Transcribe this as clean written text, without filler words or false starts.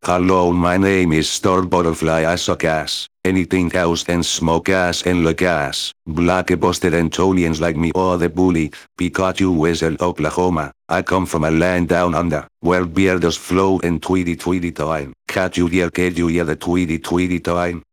Hello, my name is Star Butterfly. I suck ass. Anything else than smoke ass and look ass. Black busted Antonians like me or the bully. Pikachu is in Oklahoma. I come from a land down under, where beer does flow in Tweety Tweety time. Catch you dear kid, you hear the Tweety Tweety time.